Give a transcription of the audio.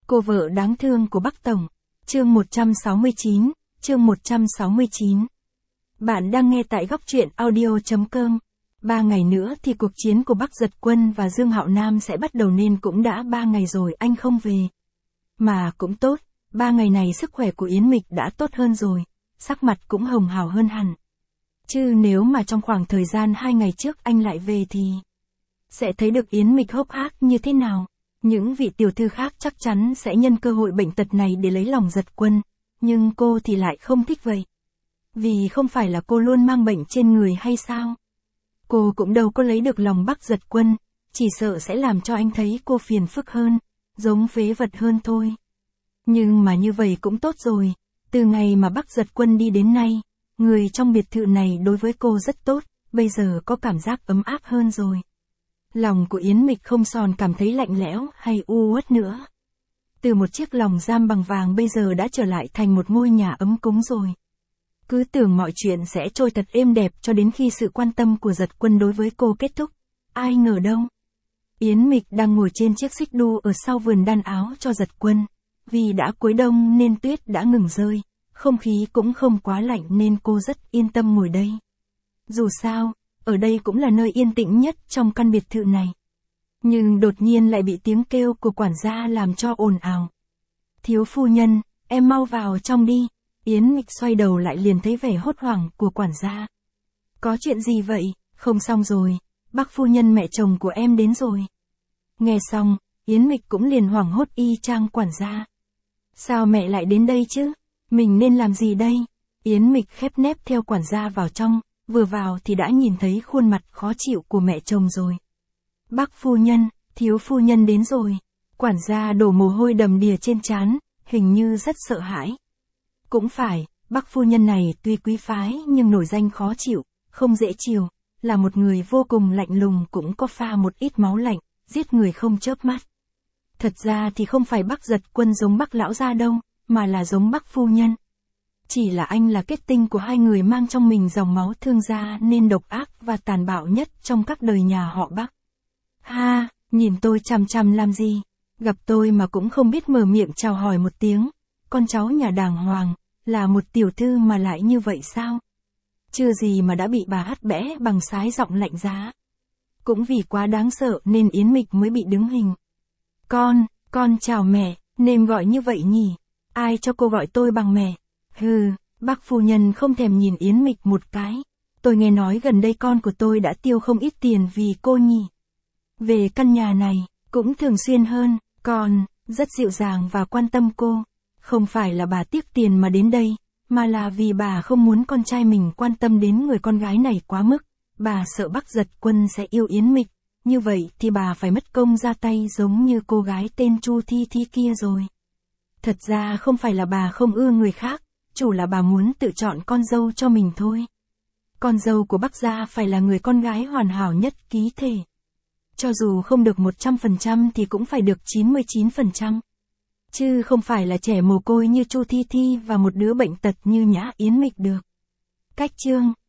Cô vợ đáng thương của Bắc Tổng. Chương 169, chương 169. Bạn đang nghe tại góc truyện audio.com. 3 ngày nữa thì cuộc chiến của Bắc Giật Quân và Dương Hạo Nam sẽ bắt đầu nên cũng đã 3 ngày rồi anh không về. Mà cũng tốt, 3 ngày này sức khỏe của Yến Mịch đã tốt hơn rồi, sắc mặt cũng hồng hào hơn hẳn. Chứ nếu mà trong khoảng thời gian 2 ngày trước anh lại về thì sẽ thấy được Yến Mịch hốc hác như thế nào. Những vị tiểu thư khác chắc chắn sẽ nhân cơ hội bệnh tật này để lấy lòng Giật Quân, nhưng cô thì lại không thích vậy. Vì không phải là cô luôn mang bệnh trên người hay sao? Cô cũng đâu có lấy được lòng Bắc Giật Quân, chỉ sợ sẽ làm cho anh thấy cô phiền phức hơn, giống phế vật hơn thôi. Nhưng mà như vậy cũng tốt rồi, từ ngày mà Bắc Giật Quân đi đến nay, người trong biệt thự này đối với cô rất tốt, bây giờ có cảm giác ấm áp hơn rồi. Lòng của Yến Mịch không còn cảm thấy lạnh lẽo hay u uất nữa. Từ một chiếc lồng giam bằng vàng bây giờ đã trở lại thành một ngôi nhà ấm cúng rồi. Cứ tưởng mọi chuyện sẽ trôi thật êm đẹp cho đến khi sự quan tâm của Giật Quân đối với cô kết thúc. Ai ngờ đâu. Yến Mịch đang ngồi trên chiếc xích đu ở sau vườn đan áo cho Giật Quân. Vì đã cuối đông nên tuyết đã ngừng rơi, không khí cũng không quá lạnh nên cô rất yên tâm ngồi đây. Dù sao, ở đây cũng là nơi yên tĩnh nhất trong căn biệt thự này. Nhưng đột nhiên lại bị tiếng kêu của quản gia làm cho ồn ào. Thiếu phu nhân, em mau vào trong đi. Yến Mịch xoay đầu lại liền thấy vẻ hốt hoảng của quản gia. Có chuyện gì vậy? Không xong rồi, bác phu nhân mẹ chồng của em đến rồi. Nghe xong, Yến Mịch cũng liền hoảng hốt y chang quản gia. Sao mẹ lại đến đây chứ? Mình nên làm gì đây? Yến Mịch khép nép theo quản gia vào trong, vừa vào thì đã nhìn thấy khuôn mặt khó chịu của mẹ chồng rồi. Bác phu nhân, thiếu phu nhân đến rồi. Quản gia đổ mồ hôi đầm đìa trên trán, hình như rất sợ hãi. Cũng phải, bác phu nhân này tuy quý phái nhưng nổi danh khó chịu, không dễ chiều, là một người vô cùng lạnh lùng cũng có pha một ít máu lạnh, giết người không chớp mắt. Thật ra thì không phải Bắc Giật Quân giống Bắc lão gia đâu, mà là giống Bắc phu nhân. Chỉ là anh là kết tinh của hai người mang trong mình dòng máu thương gia nên độc ác và tàn bạo nhất trong các đời nhà họ Bắc. Ha, nhìn tôi chằm chằm làm gì? Gặp tôi mà cũng không biết mở miệng chào hỏi một tiếng. Con cháu nhà đàng hoàng, là một tiểu thư mà lại như vậy sao? Chưa gì mà đã bị bà hắt bẽ bằng sái giọng lạnh giá. Cũng vì quá đáng sợ nên Yến Mịch mới bị đứng hình. Con chào mẹ, nên gọi như vậy nhỉ? Ai cho cô gọi tôi bằng mẹ? Hừ, bác phu nhân không thèm nhìn Yến Mịch một cái. Tôi nghe nói gần đây con của tôi đã tiêu không ít tiền vì cô nhỉ. Về căn nhà này, cũng thường xuyên hơn, con, rất dịu dàng và quan tâm cô. Không phải là bà tiếc tiền mà đến đây, mà là vì bà không muốn con trai mình quan tâm đến người con gái này quá mức. Bà sợ Bắc Giật Quân sẽ yêu Yến Mịch, như vậy thì bà phải mất công ra tay giống như cô gái tên Chu Thi Thi kia rồi. Thật ra không phải là bà không ưa người khác, chủ là bà muốn tự chọn con dâu cho mình thôi. Con dâu của Bắc gia phải là người con gái hoàn hảo nhất ký thể. Cho dù không được 100% thì cũng phải được 99%. Chứ không phải là trẻ mồ côi như Chu Thi Thi và một đứa bệnh tật như Nhã Yến Mịch được. Cách chương